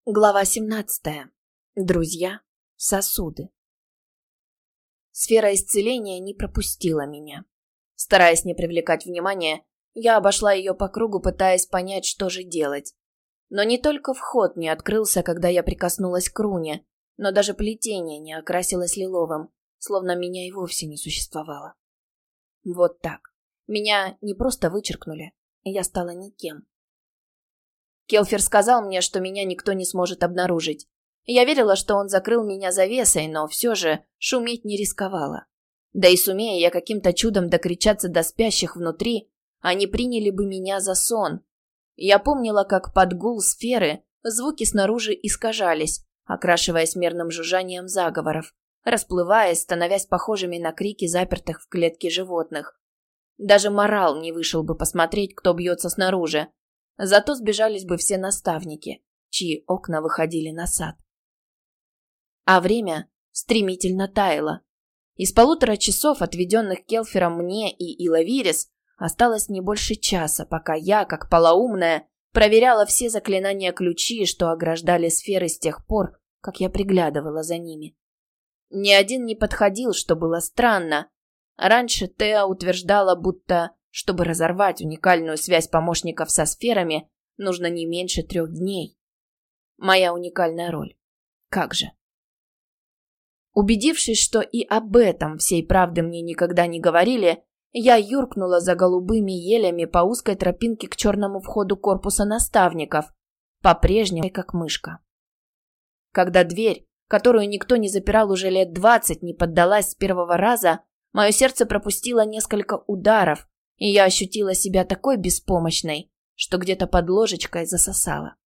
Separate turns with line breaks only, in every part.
Глава 17. Друзья. Сосуды. Сфера исцеления не пропустила меня. Стараясь не привлекать внимания, я обошла ее по кругу, пытаясь понять, что же делать. Но не только вход не открылся, когда я прикоснулась к руне, но даже плетение не окрасилось лиловым, словно меня и вовсе не существовало. Вот так. Меня не просто вычеркнули, я стала никем. Келфер сказал мне, что меня никто не сможет обнаружить. Я верила, что он закрыл меня завесой, но все же шуметь не рисковала. Да и сумея я каким-то чудом докричаться до спящих внутри, они приняли бы меня за сон. Я помнила, как под гул сферы звуки снаружи искажались, окрашиваясь мерным жужжанием заговоров, расплываясь, становясь похожими на крики запертых в клетке животных. Даже морал не вышел бы посмотреть, кто бьется снаружи. Зато сбежались бы все наставники, чьи окна выходили на сад. А время стремительно таяло. Из 1,5 часов, отведенных Келфером мне и Илавирис, осталось не больше часа, пока я, как полоумная, проверяла все заклинания-ключи, что ограждали сферы с тех пор, как я приглядывала за ними. Ни один не подходил, что было странно. Раньше Теа утверждала, будто, чтобы разорвать уникальную связь помощников со сферами, нужно не меньше 3 дней. Моя уникальная роль. Как же? Убедившись, что и об этом всей правды мне никогда не говорили, я юркнула за голубыми елями по узкой тропинке к черному входу корпуса наставников, по-прежнему как мышка. Когда дверь, которую никто не запирал уже лет 20, не поддалась с первого раза, мое сердце пропустило несколько ударов, и я ощутила себя такой беспомощной, что где-то под ложечкой засосала.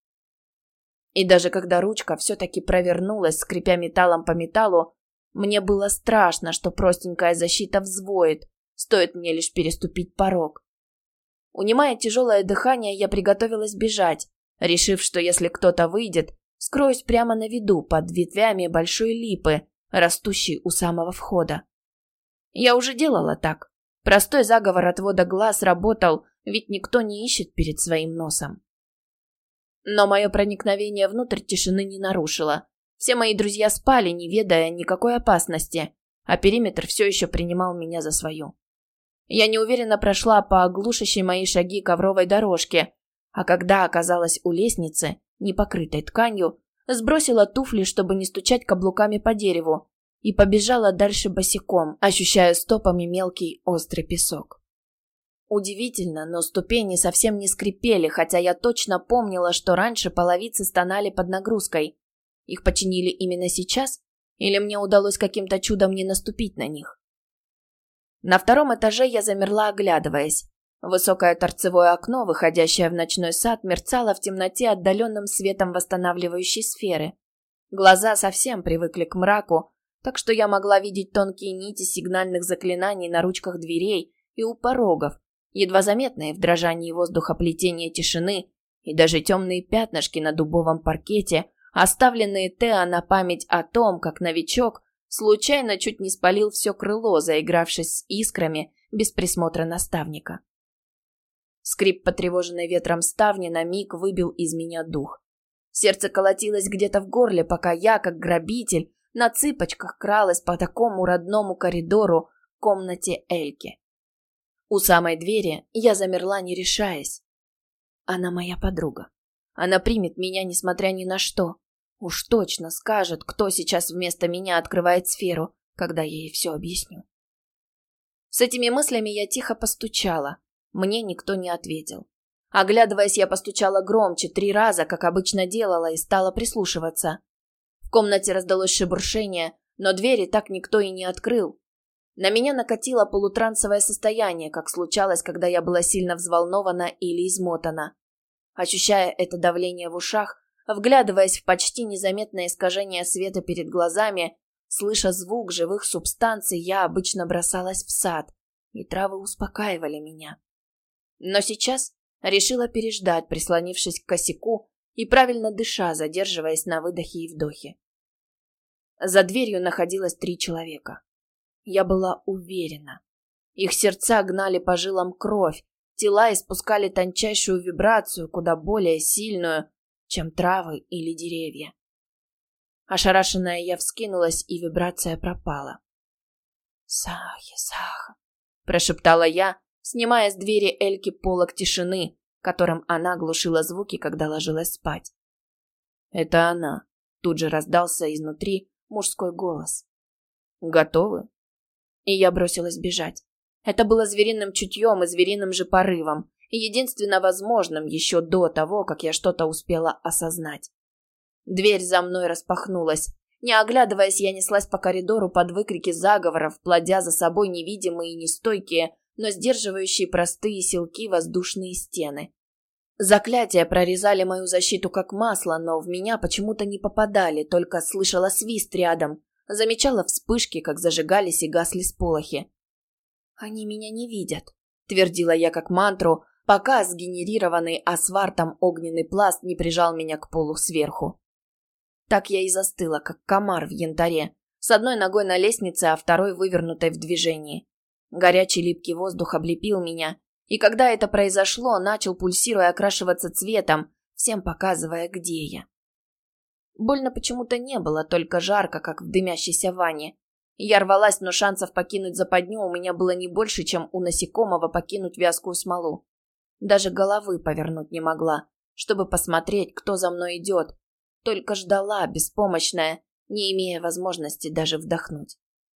И даже когда ручка все-таки провернулась, скрипя металлом по металлу, мне было страшно, что простенькая защита взвоет, стоит мне лишь переступить порог. Унимая тяжелое дыхание, я приготовилась бежать, решив, что если кто-то выйдет, скроюсь прямо на виду под ветвями большой липы, растущей у самого входа. Я уже делала так. Простой заговор отвода глаз работал, ведь никто не ищет перед своим носом. Но мое проникновение внутрь тишины не нарушило. Все мои друзья спали, не ведая никакой опасности, а периметр все еще принимал меня за свою. Я неуверенно прошла по оглушащей мои шаги ковровой дорожке, а когда оказалась у лестницы, не покрытой тканью, сбросила туфли, чтобы не стучать каблуками по дереву, и побежала дальше босиком, ощущая стопами мелкий острый песок. Удивительно, но ступени совсем не скрипели, хотя я точно помнила, что раньше половицы стонали под нагрузкой. Их починили именно сейчас, или мне удалось каким-то чудом не наступить на них? На 2 этаже я замерла, оглядываясь. Высокое торцевое окно, выходящее в ночной сад, мерцало в темноте отдаленным светом восстанавливающей сферы. Глаза совсем привыкли к мраку, так что я могла видеть тонкие нити сигнальных заклинаний на ручках дверей и у порогов, едва заметные в дрожании воздуха плетения тишины и даже темные пятнышки на дубовом паркете, оставленные Теа на память о том, как новичок случайно чуть не спалил все крыло, заигравшись с искрами без присмотра наставника. Скрип потревоженной ветром ставни на миг выбил из меня дух. Сердце колотилось где-то в горле, пока я, как грабитель, на цыпочках кралась по такому родному коридору к комнате Эльки. У самой двери я замерла, не решаясь. Она моя подруга. Она примет меня, несмотря ни на что. Уж точно скажет, кто сейчас вместо меня открывает сферу, когда я ей все объясню. С этими мыслями я тихо постучала. Мне никто не ответил. Оглядываясь, я постучала громче 3 раза, как обычно делала, и стала прислушиваться. В комнате раздалось шебуршение, но двери так никто и не открыл. На меня накатило полутрансовое состояние, как случалось, когда я была сильно взволнована или измотана. Ощущая это давление в ушах, вглядываясь в почти незаметное искажение света перед глазами, слыша звук живых субстанций, я обычно бросалась в сад, и травы успокаивали меня. Но сейчас решила переждать, прислонившись к косяку и правильно дыша, задерживаясь на выдохе и вдохе. За дверью находилось 3 человека. Я была уверена. Их сердца гнали по жилам кровь, тела испускали тончайшую вибрацию, куда более сильную, чем травы или деревья. Ошарашенная я вскинулась, и вибрация пропала. «Сахи, Саха», – прошептала я, снимая с двери Эльки полог тишины, которым она глушила звуки, когда ложилась спать. «Это она», – тут же раздался изнутри мужской голос. «Готовы?» И я бросилась бежать. Это было звериным чутьем и звериным же порывом, и единственно возможным еще до того, как я что-то успела осознать. Дверь за мной распахнулась. Не оглядываясь, я неслась по коридору под выкрики заговоров, плодя за собой невидимые и нестойкие, но сдерживающие простые силки воздушные стены. Заклятия прорезали мою защиту как масло, но в меня почему-то не попадали, только слышала свист рядом, замечала вспышки, как зажигались и гасли сполохи. «Они меня не видят», — твердила я как мантру, пока сгенерированный асвартом огненный пласт не прижал меня к полу сверху. Так я и застыла, как комар в янтаре, с одной ногой на лестнице, а второй вывернутой в движении. Горячий липкий воздух облепил меня, и когда это произошло, начал, пульсируя, окрашиваться цветом, всем показывая, где я. Больно почему-то не было, только жарко, как в дымящейся ванне. Я рвалась, но шансов покинуть западню у меня было не больше, чем у насекомого покинуть вязкую смолу. Даже головы повернуть не могла, чтобы посмотреть, кто за мной идет. Только ждала, беспомощная, не имея возможности даже вдохнуть.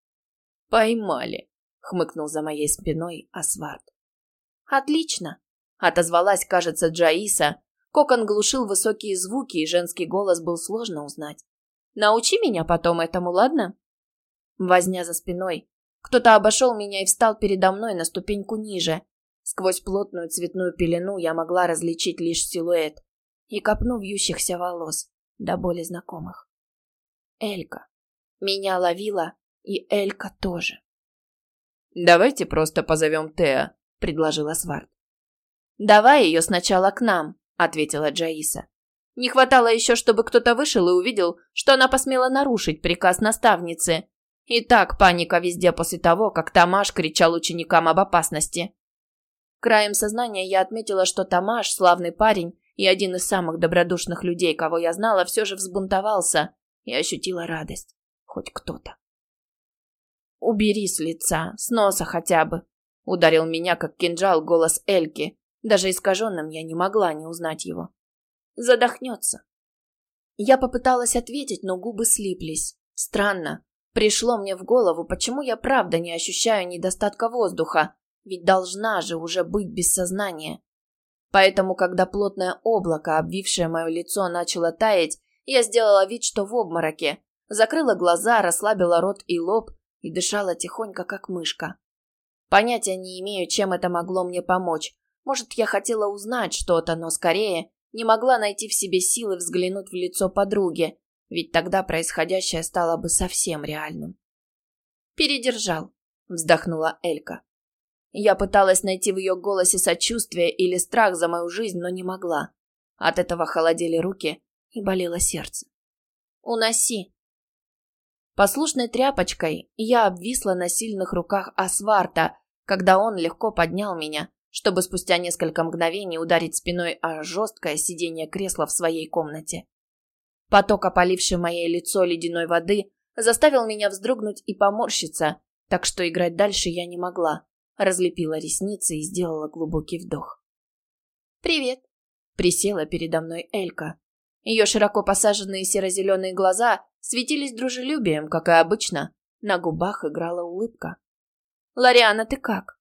«Поймали», — хмыкнул за моей спиной Асварт. «Отлично», — отозвалась, кажется, Джаиса. Кокон глушил высокие звуки, и женский голос был сложно узнать. «Научи меня потом этому, ладно?» Возня за спиной. Кто-то обошел меня и встал передо мной на ступеньку ниже. Сквозь плотную цветную пелену я могла различить лишь силуэт и копну вьющихся волос, до боли знакомых. Элька. Меня ловила, и Элька тоже. «Давайте просто позовем Теа», — предложила Сварт. «Давай ее сначала к нам», — ответила Джаиса. «Не хватало еще, чтобы кто-то вышел и увидел, что она посмела нарушить приказ наставницы. И так паника везде после того, как Тамаш кричал ученикам об опасности». Краем сознания я отметила, что Тамаш, славный парень и один из самых добродушных людей, кого я знала, все же взбунтовался, и ощутила радость. Хоть кто-то. «Убери с лица, с носа хотя бы», — ударил меня, как кинжал, голос Эльки. Даже искаженным я не могла не узнать его. «Задохнется». Я попыталась ответить, но губы слиплись. Странно. Пришло мне в голову, почему я правда не ощущаю недостатка воздуха, ведь должна же уже быть без сознания. Поэтому, когда плотное облако, обвившее мое лицо, начало таять, я сделала вид, что в обмороке, закрыла глаза, расслабила рот и лоб и дышала тихонько, как мышка. Понятия не имею, чем это могло мне помочь. Может, я хотела узнать что-то, но скорее не могла найти в себе силы взглянуть в лицо подруги, ведь тогда происходящее стало бы совсем реальным. «Передержал», — вздохнула Элька. Я пыталась найти в ее голосе сочувствие или страх за мою жизнь, но не могла. От этого холодели руки и болело сердце. «Уноси». Послушной тряпочкой я обвисла на сильных руках Асварта, когда он легко поднял меня, чтобы спустя несколько мгновений ударить спиной о жесткое сиденье кресла в своей комнате. Поток, опаливший мое лицо ледяной воды, заставил меня вздрогнуть и поморщиться, так что играть дальше я не могла. Разлепила ресницы и сделала глубокий вдох. «Привет», — присела передо мной Элька. Ее широко посаженные серо-зеленые глаза светились дружелюбием, как и обычно. На губах играла улыбка. «Лариана, ты как?»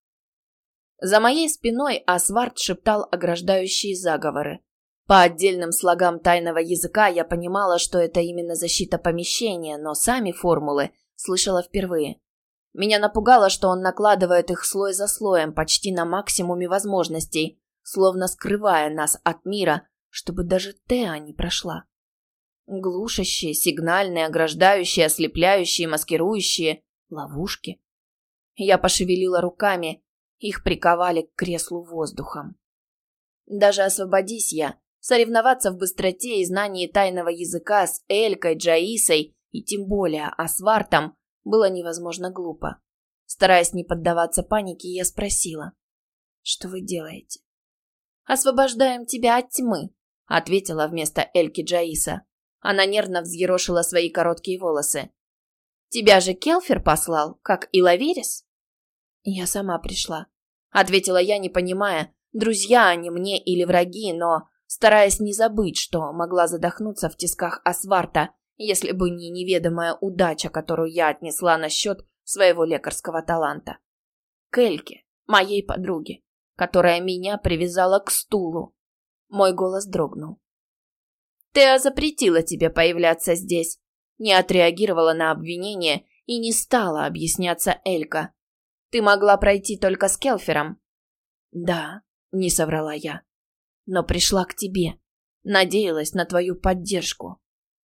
За моей спиной Асварт шептал ограждающие заговоры. По отдельным слогам тайного языка я понимала, что это именно защита помещения, но сами формулы слышала впервые. Меня напугало, что он накладывает их слой за слоем, почти на максимуме возможностей, словно скрывая нас от мира, чтобы даже Теа не прошла. Глушащие, сигнальные, ограждающие, ослепляющие, маскирующие, ловушки. Я пошевелила руками, их приковали к креслу воздухом. Даже освободись я, соревноваться в быстроте и знании тайного языка с Элькой, Джаисой и тем более Асвартом было невозможно глупо. Стараясь не поддаваться панике, я спросила: «Что вы делаете?» «Освобождаем тебя от тьмы», ответила вместо Эльки Джаиса. Она нервно взъерошила свои короткие волосы. «Тебя же Келфер послал, как и Лаверис?» «Я сама пришла», — ответила я, не понимая, друзья они мне или враги, но стараясь не забыть, что могла задохнуться в тисках Асварта, если бы не неведомая удача, которую я отнесла насчет своего лекарского таланта. К Эльке, моей подруге, которая меня привязала к стулу. Мой голос дрогнул. «Теа запретила тебе появляться здесь», не отреагировала на обвинение и не стала объясняться Элька. «Ты могла пройти только с Келфером». «Да», не соврала я, «но пришла к тебе, надеялась на твою поддержку».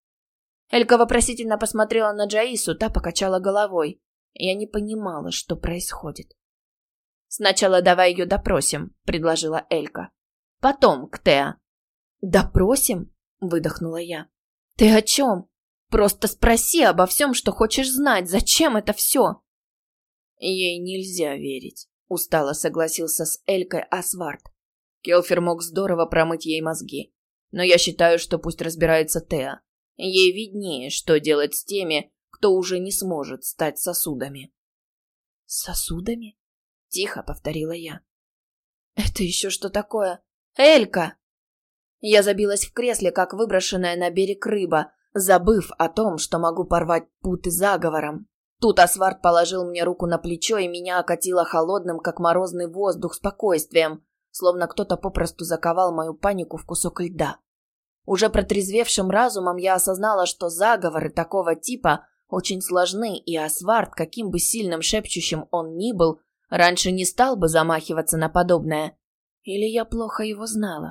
Элька вопросительно посмотрела на Джаису, та покачала головой. Я не понимала, что происходит. «Сначала давай ее допросим», — предложила Элька. «Потом к Теа». «Допросим?» — выдохнула я. «Ты о чем? Просто спроси обо всем, что хочешь знать. Зачем это все?»
«Ей нельзя верить», — устало согласился с Элькой Асварт. Келфер мог здорово промыть ей мозги. Но я считаю, что пусть разбирается Теа. Ей виднее, что делать с теми, кто уже не сможет стать сосудами.
«Сосудами?» — тихо повторила я. «Это еще что такое? Элька!» Я забилась в кресле, как выброшенная на берег рыба, забыв о том, что могу порвать путы заговором. Тут Асварт положил мне руку на плечо, и меня окатило холодным, как морозный воздух, спокойствием, словно кто-то попросту заковал мою панику в кусок льда. Уже протрезвевшим разумом я осознала, что заговоры такого типа очень сложны, и Асварт, каким бы сильным шепчущим он ни был, раньше не стал бы замахиваться на подобное. Или я плохо его знала?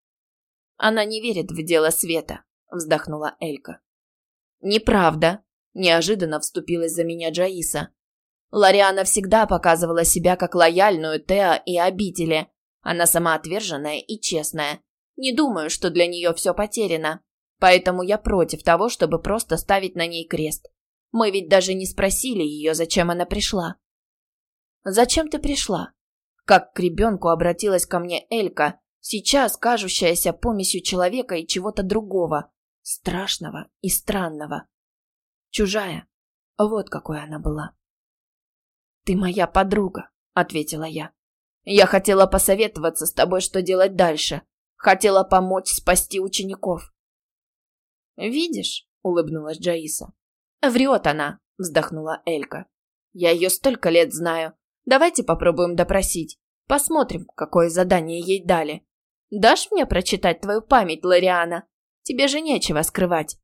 «Она не верит в дело света», — вздохнула Элька. «Неправда», — неожиданно вступилась за меня Джаиса. «Лариана всегда показывала себя как лояльную Теа и обители. Она самоотверженная и честная. Не думаю, что для нее все потеряно. Поэтому я против того, чтобы просто ставить на ней крест. Мы ведь даже не спросили ее, зачем она пришла». «Зачем ты пришла?» Как к ребенку обратилась ко мне Элька, сейчас кажущаяся помесью человека и чего-то другого, страшного и странного. Чужая. Вот какой она была. «Ты моя подруга», — ответила я. «Я хотела посоветоваться с тобой, что делать дальше. Хотела помочь спасти учеников». «Видишь?» — улыбнулась Джаиса. «Врет она», — вздохнула Элька. «Я ее столько лет знаю. Давайте попробуем допросить. Посмотрим, какое задание ей дали. Дашь мне прочитать твою память, Лариана? Тебе же нечего скрывать».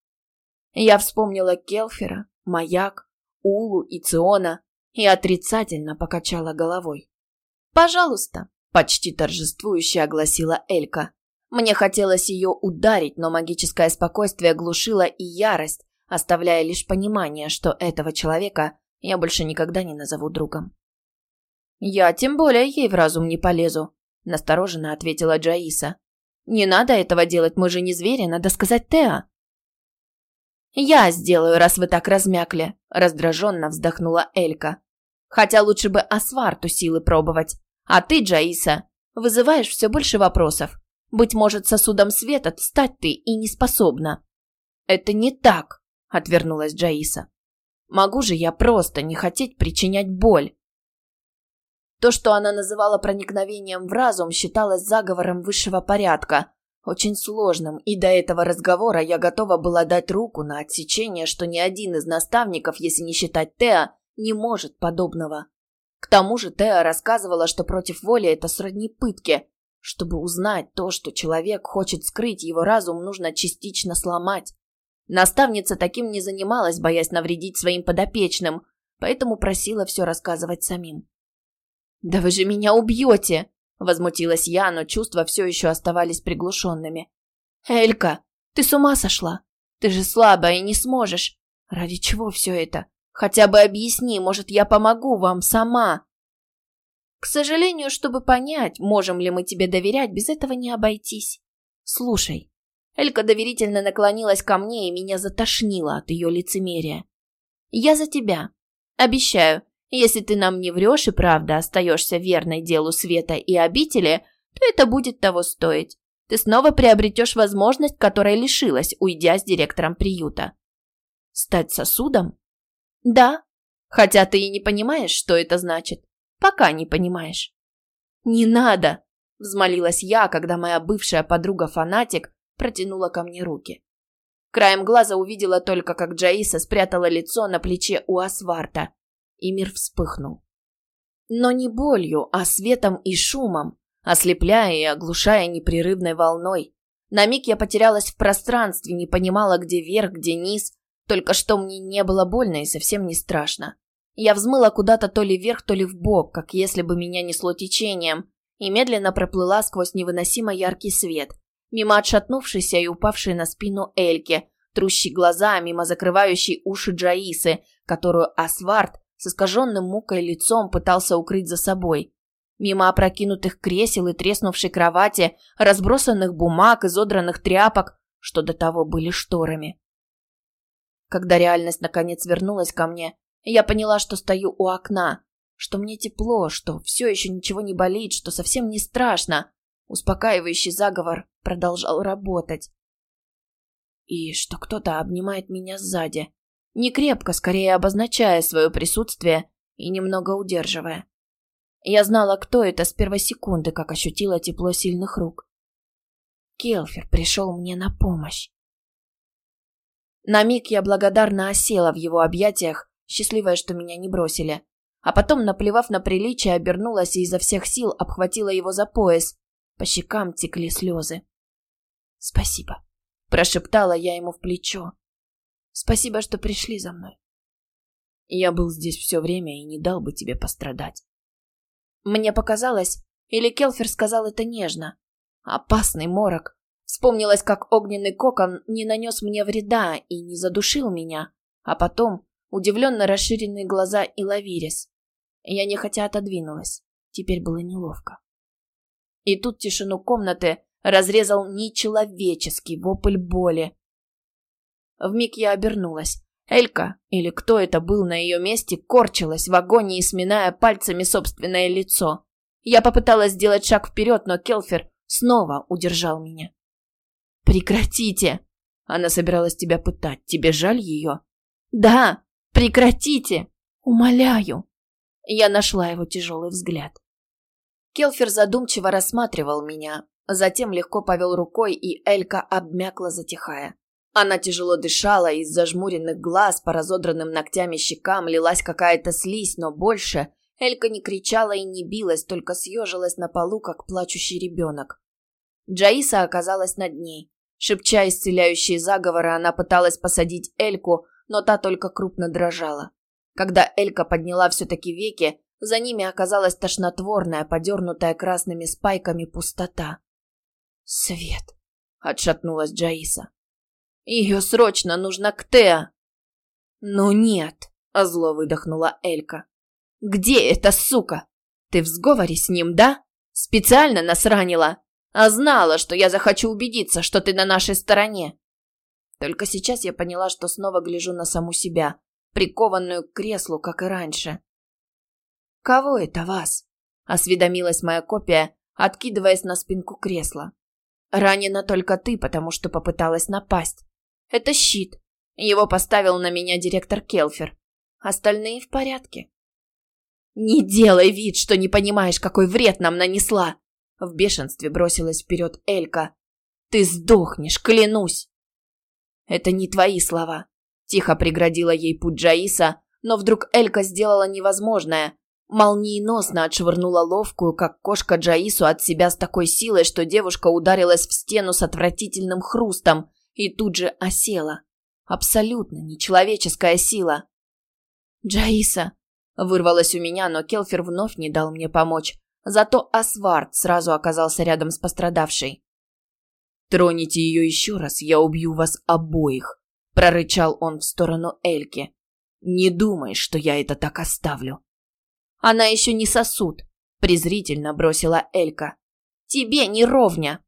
Я вспомнила Келфера, Маяк, Улу и Циона и отрицательно покачала головой. «Пожалуйста», — почти торжествующе огласила Элька. Мне хотелось ее ударить, но магическое спокойствие глушило и ярость, оставляя лишь понимание, что этого человека я больше никогда не назову другом. «Я тем более ей в разум не полезу», — настороженно ответила Джаиса. «Не надо этого делать, мы же не звери, надо сказать Теа». «Я сделаю, раз вы так размякли», — раздраженно вздохнула Элька. «Хотя лучше бы Асварту силы пробовать. А ты, Джаиса, вызываешь все больше вопросов. Быть может, сосудом света стать ты и не способна». «Это не так», — отвернулась Джаиса. «Могу же я просто не хотеть причинять боль». То, что она называла проникновением в разум, считалось заговором высшего порядка, очень сложным, и до этого разговора я готова была дать руку на отсечение, что ни один из наставников, если не считать Теа, не может подобного. К тому же Теа рассказывала, что против воли это сродни пытке. Чтобы узнать то, что человек хочет скрыть, его разум нужно частично сломать. Наставница таким не занималась, боясь навредить своим подопечным, поэтому просила все рассказывать самим. «Да вы же меня убьете!» — возмутилась я, но чувства все еще оставались приглушенными. «Элька, ты с ума сошла? Ты же слабая и не сможешь. Ради чего все это? Хотя бы объясни, может, я помогу вам сама?» «К сожалению, чтобы понять, можем ли мы тебе доверять, без этого не обойтись. Слушай». Элька доверительно наклонилась ко мне, и меня затошнило от ее лицемерия. «Я за тебя. Обещаю, если ты нам не врешь и правда остаешься верной делу света и обители, то это будет того стоить. Ты снова приобретешь возможность, которой лишилась, уйдя с директором приюта. Стать сосудом? Да. Хотя ты и не понимаешь, что это значит. Пока не понимаешь. Не надо, взмолилась я, когда моя бывшая подруга-фанатик протянула ко мне руки. Краем глаза увидела только, как Джаиса спрятала лицо на плече у Асварта, и мир вспыхнул. Но не болью, а светом и шумом, ослепляя и оглушая непрерывной волной. На миг я потерялась в пространстве, не понимала, где верх, где низ, только что мне не было больно и совсем не страшно. Я взмыла куда-то то ли вверх, то ли вбок, как если бы меня несло течением, и медленно проплыла сквозь невыносимо яркий свет, мимо отшатнувшейся и упавшей на спину Эльки, трущей глаза, мимо закрывающей уши Джаисы, которую Асварт с искаженным мукой лицом пытался укрыть за собой, мимо опрокинутых кресел и треснувшей кровати, разбросанных бумаг, изодранных тряпок, что до того были шторами. Когда реальность наконец вернулась ко мне, я поняла, что стою у окна, что мне тепло, что все еще ничего не болит, что совсем не страшно. Успокаивающий заговор продолжал работать. И что кто-то обнимает меня сзади, не крепко, скорее обозначая свое присутствие и немного удерживая. Я знала, кто это с первой секунды, как ощутила тепло сильных рук. Келфер пришел мне на помощь. На миг я благодарно осела в его объятиях, счастливая, что меня не бросили. А потом, наплевав на приличие, обернулась и изо всех сил обхватила его за пояс. По щекам текли слезы. «Спасибо», – прошептала я ему в плечо. «Спасибо, что пришли за мной. Я был здесь все время и не дал бы тебе пострадать». Мне показалось, или Келфер сказал это нежно. Опасный морок. Вспомнилось, как огненный кокон не нанес мне вреда и не задушил меня, а потом удивленно расширенные глаза и Лавирис. Я нехотя отодвинулась. Теперь было неловко. И тут тишину комнаты разрезал нечеловеческий вопль боли. Вмиг я обернулась. Элька, или кто это был на ее месте, корчилась в агонии, сминая пальцами собственное лицо. Я попыталась сделать шаг вперед, но Келфер снова удержал меня. «Прекратите!» Она собиралась тебя пытать. Тебе жаль ее? «Да, прекратите! Умоляю!» Я нашла его тяжелый взгляд. Келфер задумчиво рассматривал меня, затем легко повел рукой, и Элька обмякла, затихая. Она тяжело дышала, из зажмуренных глаз по разодранным ногтями щекам лилась какая-то слизь, но больше Элька не кричала и не билась, только съежилась на полу, как плачущий ребенок. Джаиса оказалась над ней. Шепча исцеляющие заговоры, она пыталась посадить Эльку, но та только крупно дрожала. Когда Элька подняла все-таки веки, за ними оказалась тошнотворная, подернутая красными спайками пустота. «Свет!» — отшатнулась Джаиса. «Ее срочно нужно к Теа!» «Ну нет!» — зло выдохнула Элька. «Где эта сука? Ты в сговоре с ним, да? Специально нас ранила? А знала, что я захочу убедиться, что ты на нашей стороне!» Только сейчас я поняла, что снова гляжу на саму себя, прикованную к креслу, как и раньше. «Кого это вас?» — осведомилась моя копия, откидываясь на спинку кресла. «Ранена только ты, потому что попыталась напасть. Это щит. Его поставил на меня директор Келфер. Остальные в порядке». «Не делай вид, что не понимаешь, какой вред нам нанесла!» В бешенстве бросилась вперед Элька. «Ты сдохнешь, клянусь!» «Это не твои слова», — тихо преградила ей путь Джаиса, но вдруг Элька сделала невозможное. Молниеносно отшвырнула ловкую, как кошка, Джаису от себя с такой силой, что девушка ударилась в стену с отвратительным хрустом и тут же осела. Абсолютно нечеловеческая сила. «Джаиса!» — вырвалась у меня, но Келфер вновь не дал мне помочь. Зато Асварт сразу оказался рядом с пострадавшей. «Троните ее еще раз, я убью вас обоих», — прорычал он в сторону Эльки. «Не думай, что я это так оставлю». «Она еще не сосуд», — презрительно бросила Элька. «Тебе не ровня».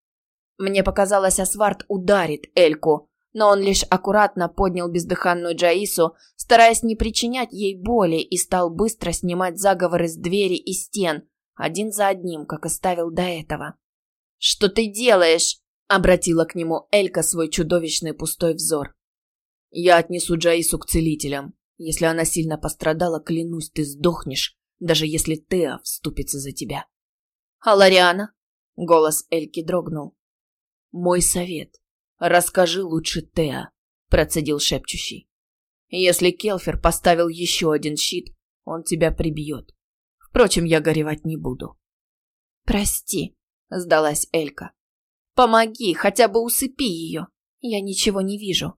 Мне показалось, Асварт ударит Эльку, но он лишь аккуратно поднял бездыханную Джаису, стараясь не причинять ей боли, и стал быстро снимать заговоры с двери и стен, один за одним, как и ставил до этого. «Что ты делаешь?» – обратила к нему Элька свой чудовищный пустой взор.
«Я отнесу Джаису к целителям. Если она сильно пострадала, клянусь, ты сдохнешь, даже если Теа вступится за тебя».
«А Лариана?»
– голос Эльки дрогнул. «Мой совет. Расскажи лучше Теа», – процедил шепчущий. «Если Келфер поставил еще один щит, он тебя прибьет. Впрочем, я горевать не буду».
«Прости», – сдалась Элька. «Помоги, хотя бы усыпи ее. Я ничего не вижу».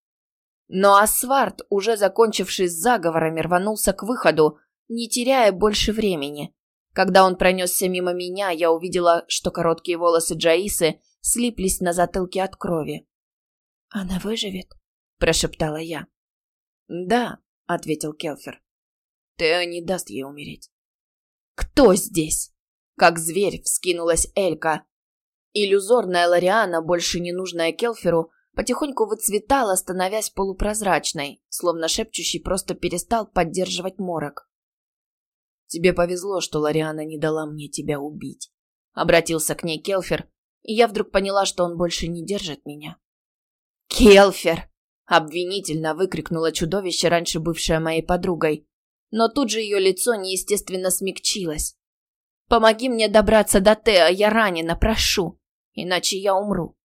Но Асвард, уже закончивший с заговорами, рванулся к выходу, не теряя больше времени. Когда он пронесся мимо меня, я увидела, что короткие волосы Джаисы слиплись на затылке от крови. «Она выживет?» – прошептала я.
«Да», – ответил Келфер. «Теа не даст ей умереть».
«Кто здесь?» Как зверь вскинулась Элька. Иллюзорная Лариана, больше не нужная Келферу, потихоньку выцветала, становясь полупрозрачной, словно шепчущий просто перестал поддерживать морок.
«Тебе повезло, что Лариана не дала мне тебя убить», — обратился к ней Келфер, и я вдруг поняла, что он больше не держит меня.
«Келфер!» — обвинительно выкрикнуло чудовище, раньше бывшее моей подругой. Но тут же ее лицо неестественно смягчилось. «Помоги мне добраться до Теа, я ранена, прошу, иначе я умру».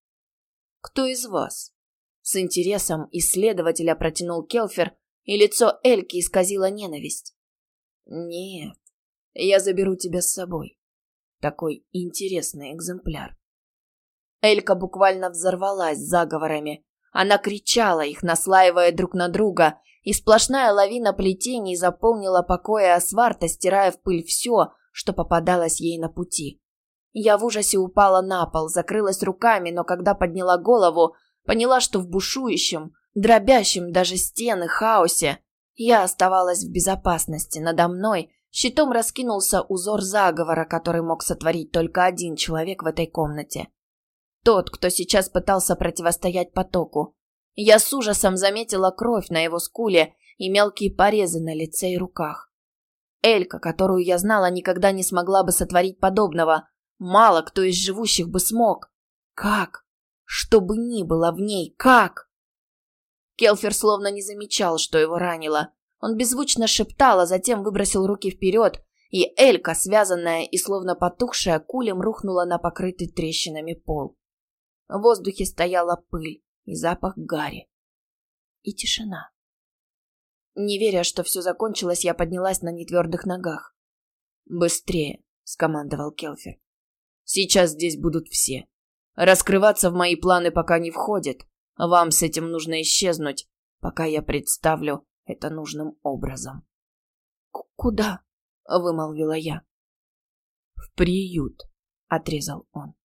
«Кто из вас?»
С интересом исследователя протянул Келфер, и лицо Эльки исказило ненависть.
«Нет, я заберу тебя с собой. Такой интересный экземпляр».
Элька буквально взорвалась заговорами. Она кричала их, наслаивая друг на друга, и сплошная лавина плетений заполнила покои Асварта, стирая в пыль все, что попадалось ей на пути. Я в ужасе упала на пол, закрылась руками, но когда подняла голову, поняла, что в бушующем, дробящем даже стены хаосе я оставалась в безопасности. Надо мной щитом раскинулся узор заговора, который мог сотворить только один человек в этой комнате. Тот, кто сейчас пытался противостоять потоку. Я с ужасом заметила кровь на его скуле и мелкие порезы на лице и руках. Элька, которую я знала, никогда не смогла бы сотворить подобного. Мало кто из живущих бы смог. Как? Что бы ни было в ней, как? Келфер словно не замечал, что его ранило. Он беззвучно шептал, а затем выбросил руки вперед, и Элька, связанная и словно потухшая, кулем рухнула на покрытый трещинами пол. В воздухе стояла пыль и запах гари. И тишина. Не веря, что все закончилось, я поднялась на нетвердых ногах.
«Быстрее», — скомандовал Келфер. «Сейчас здесь будут все. Раскрываться в мои планы пока не входит. Вам с этим нужно исчезнуть, пока я представлю это нужным образом».
«Куда?» — вымолвила я.
«В приют», — отрезал он.